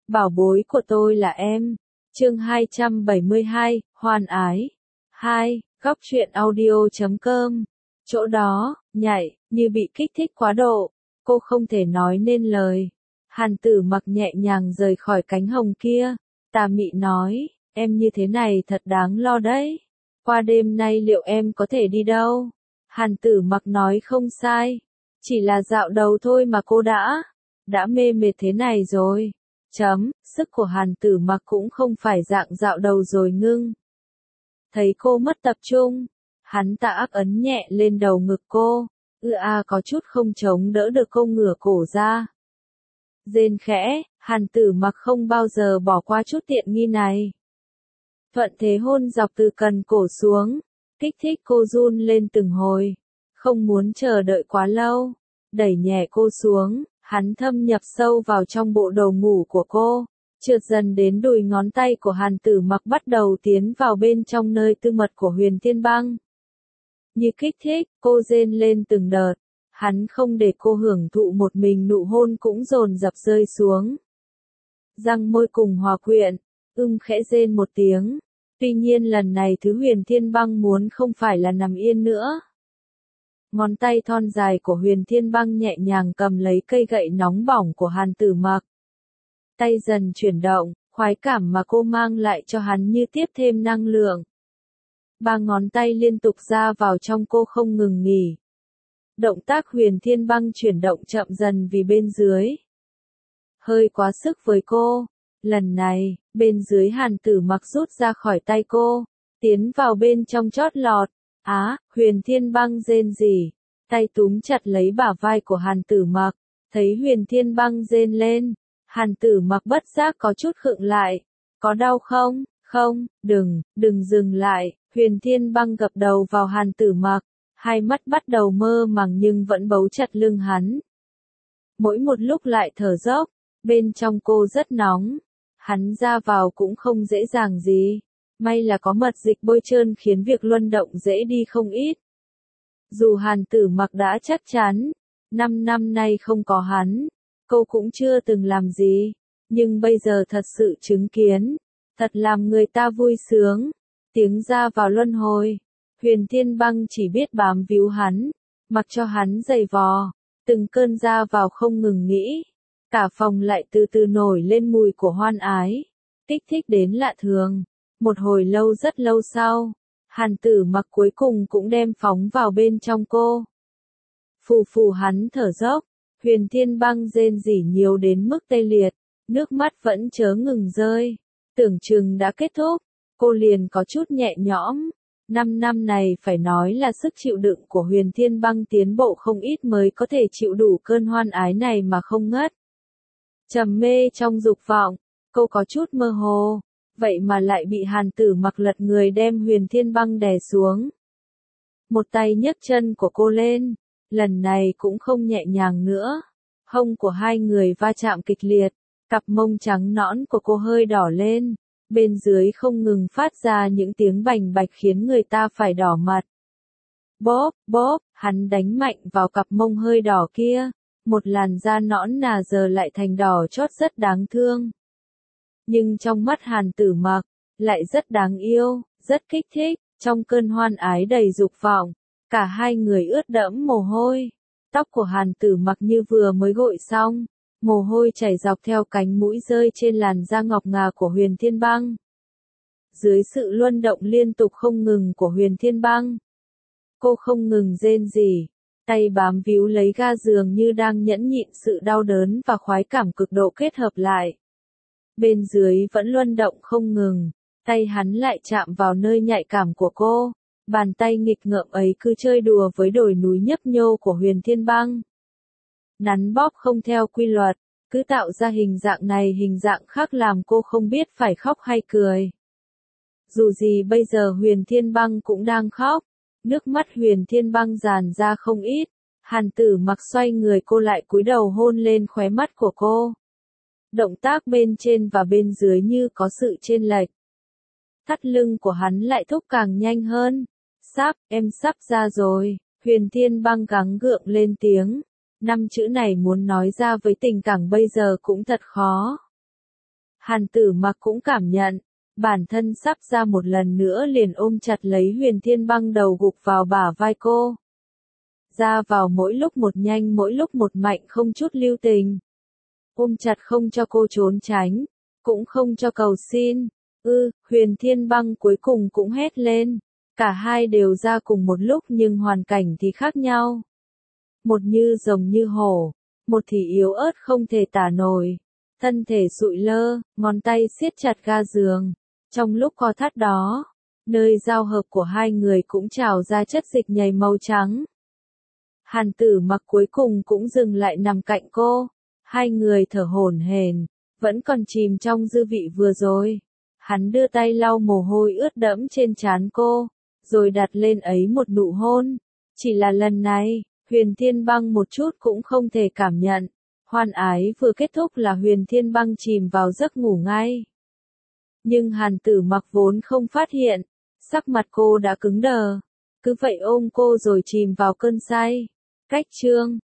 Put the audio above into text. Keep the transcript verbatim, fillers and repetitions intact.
bảo bối của tôi là em. Chương hai trăm bảy mươi hai, Hoan ái. hai, góc truyện audio chấm com. Chỗ đó, nhảy, như bị kích thích quá độ, cô không thể nói nên lời. Hàn Tử Mặc nhẹ nhàng rời khỏi cánh hồng kia, tà mị nói, em như thế này thật đáng lo đấy. Qua đêm nay liệu em có thể đi đâu? Hàn Tử Mặc nói không sai, chỉ là dạo đầu thôi mà cô đã, đã mê mệt thế này rồi. Chấm, sức của Hàn Tử Mặc cũng không phải dạng dạo đầu rồi ngưng. Thấy cô mất tập trung, hắn ta áp ấn nhẹ lên đầu ngực cô, ư a có chút không chống đỡ được cô ngửa cổ ra. Rên khẽ, Hàn Tử Mặc không bao giờ bỏ qua chút tiện nghi này. Thuận thế hôn dọc từ cần cổ xuống, kích thích cô run lên từng hồi, không muốn chờ đợi quá lâu, đẩy nhẹ cô xuống, hắn thâm nhập sâu vào trong bộ đồ ngủ của cô, trượt dần đến đùi ngón tay của Hàn Tử Mặc bắt đầu tiến vào bên trong nơi tư mật của Huyền Thiên Băng. Như kích thích, cô rên lên từng đợt, hắn không để cô hưởng thụ một mình nụ hôn cũng dồn dập rơi xuống. Răng môi cùng hòa quyện, ưng khẽ rên một tiếng, tuy nhiên lần này thứ Huyền Thiên Băng muốn không phải là nằm yên nữa. Ngón tay thon dài của Huyền Thiên Băng nhẹ nhàng cầm lấy cây gậy nóng bỏng của Hàn Tử Mặc. Tay dần chuyển động, khoái cảm mà cô mang lại cho hắn như tiếp thêm năng lượng. Ba ngón tay liên tục ra vào trong cô không ngừng nghỉ. Động tác Huyền Thiên Băng chuyển động chậm dần vì bên dưới hơi quá sức với cô. Lần này, bên dưới Hàn Tử Mặc rút ra khỏi tay cô, tiến vào bên trong chót lọt. Á, Huyền Thiên Băng rên rỉ, tay túm chặt lấy bả vai của Hàn Tử Mặc, thấy Huyền Thiên Băng rên lên, Hàn Tử Mặc bất giác có chút khựng lại. Có đau không? Không, đừng, đừng dừng lại. Huyền Thiên Băng gập đầu vào Hàn Tử Mặc, hai mắt bắt đầu mơ màng nhưng vẫn bấu chặt lưng hắn. Mỗi một lúc lại thở dốc, bên trong cô rất nóng, hắn ra vào cũng không dễ dàng gì. May là có mật dịch bôi trơn khiến việc luân động dễ đi không ít. Dù Hàn Tử Mặc đã chắc chắn, năm năm nay không có hắn, cô cũng chưa từng làm gì, nhưng bây giờ thật sự chứng kiến, thật làm người ta vui sướng. Tiếng ra vào luân hồi, Huyền Thiên Băng chỉ biết bám víu hắn, mặc cho hắn giày vò, từng cơn ra vào không ngừng nghĩ. Cả phòng lại từ từ nổi lên mùi của hoan ái, kích thích đến lạ thường. Một hồi lâu rất lâu sau, Hàn Tử Mặc cuối cùng cũng đem phóng vào bên trong cô. Phù phù hắn thở dốc, Huyền Thiên Băng rên rỉ nhiều đến mức tê liệt, nước mắt vẫn chớ ngừng rơi. Tưởng chừng đã kết thúc, cô liền có chút nhẹ nhõm. Năm năm này phải nói là sức chịu đựng của Huyền Thiên Băng tiến bộ không ít mới có thể chịu đủ cơn hoan ái này mà không ngất. Trầm mê trong dục vọng, cô có chút mơ hồ. Vậy mà lại bị Hàn Tử Mặc lật người đem Huyền Thiên Băng đè xuống. Một tay nhấc chân của cô lên, lần này cũng không nhẹ nhàng nữa. Hông của hai người va chạm kịch liệt, cặp mông trắng nõn của cô hơi đỏ lên, bên dưới không ngừng phát ra những tiếng bành bạch khiến người ta phải đỏ mặt. Bóp, bóp, hắn đánh mạnh vào cặp mông hơi đỏ kia, một làn da nõn nà giờ lại thành đỏ chót rất đáng thương. Nhưng trong mắt Hàn Tử Mặc, lại rất đáng yêu, rất kích thích, trong cơn hoan ái đầy dục vọng, cả hai người ướt đẫm mồ hôi. Tóc của Hàn Tử Mặc như vừa mới gội xong, mồ hôi chảy dọc theo cánh mũi rơi trên làn da ngọc ngà của Huyền Thiên Băng. Dưới sự luân động liên tục không ngừng của Huyền Thiên Băng, cô không ngừng rên rỉ, tay bám víu lấy ga giường như đang nhẫn nhịn sự đau đớn và khoái cảm cực độ kết hợp lại. Bên dưới vẫn luân động không ngừng, tay hắn lại chạm vào nơi nhạy cảm của cô, bàn tay nghịch ngợm ấy cứ chơi đùa với đồi núi nhấp nhô của Huyền Thiên Băng. Nắn bóp không theo quy luật, cứ tạo ra hình dạng này hình dạng khác làm cô không biết phải khóc hay cười. Dù gì bây giờ Huyền Thiên Băng cũng đang khóc, nước mắt Huyền Thiên Băng tràn ra không ít. Hàn Tử Mặc xoay người cô lại cúi đầu hôn lên khóe mắt của cô. Động tác bên trên và bên dưới như có sự chênh lệch. Thắt lưng của hắn lại thúc càng nhanh hơn. Sắp, em sắp ra rồi. Huyền Thiên Băng gắng gượng lên tiếng. Năm chữ này muốn nói ra với tình cảm bây giờ cũng thật khó. Hàn Tử Mặc cũng cảm nhận, bản thân sắp ra một lần nữa liền ôm chặt lấy Huyền Thiên Băng đầu gục vào bả vai cô. Ra vào mỗi lúc một nhanh mỗi lúc một mạnh không chút lưu tình. Ôm chặt không cho cô trốn tránh, cũng không cho cầu xin. Ư, Huyền Thiên Băng cuối cùng cũng hét lên. Cả hai đều ra cùng một lúc nhưng hoàn cảnh thì khác nhau. Một như rồng như hổ, một thì yếu ớt không thể tả nổi. Thân thể sụi lơ, ngón tay siết chặt ga giường. Trong lúc co thắt đó, nơi giao hợp của hai người cũng trào ra chất dịch nhầy màu trắng. Hàn Tử Mặc cuối cùng cũng dừng lại nằm cạnh cô. Hai người thở hổn hển, vẫn còn chìm trong dư vị vừa rồi. Hắn đưa tay lau mồ hôi ướt đẫm trên trán cô, rồi đặt lên ấy một nụ hôn. Chỉ là lần này, Huyền Thiên Băng một chút cũng không thể cảm nhận. Hoan ái vừa kết thúc là Huyền Thiên Băng chìm vào giấc ngủ ngay. Nhưng Hàn Tử Mặc vốn không phát hiện, sắc mặt cô đã cứng đờ. Cứ vậy ôm cô rồi chìm vào cơn say. Cách chương